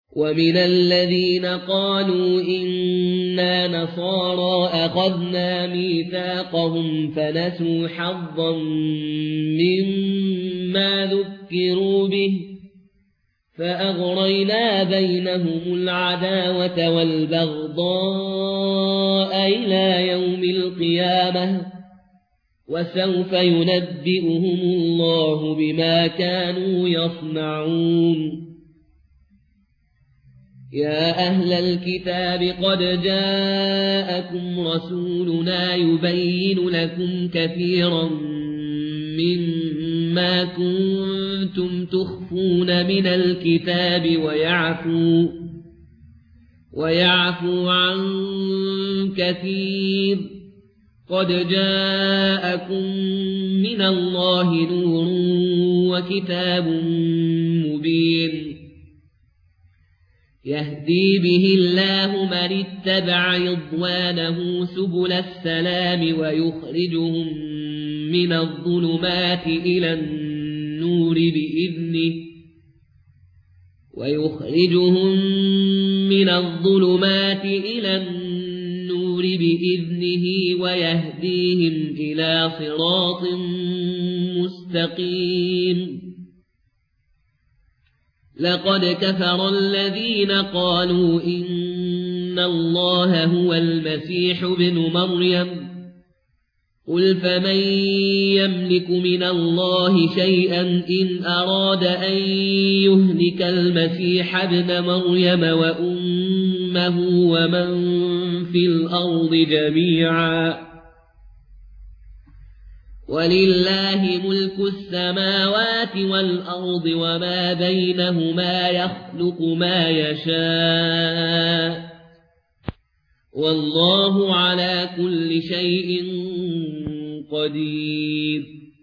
ومن الذين قالوا إنا نصارى أخذنا ميثاقهم فنسوا حظا مما ذكروا به فأغرينا بينهم العداوة والبغضاء إلى يوم القيامة وسوف ينبئهم الله بما كانوا يصنعون. يا أهل الكتاب قد جاءكم رسولنا يبين لكم كثيرا مما كنتم تخفون من الكتاب ويعفو عن كثير. قد جاءكم من الله نور وكتاب مبين يهدي به الله من اتبع رضوانه سبل السلام ويخرجهم من الظلمات إلى النور بإذنه ويهديهم إلى صراط مستقيم. لقد كفر الذين قالوا إن الله هو المسيح ابن مريم قل فمن يملك من الله شيئا إن أراد أن يهلك المسيح ابن مريم وأمه ومن في الأرض جميعا ولله ملك السماوات والأرض وما بينهما يخلق ما يشاء والله على كل شيء قدير.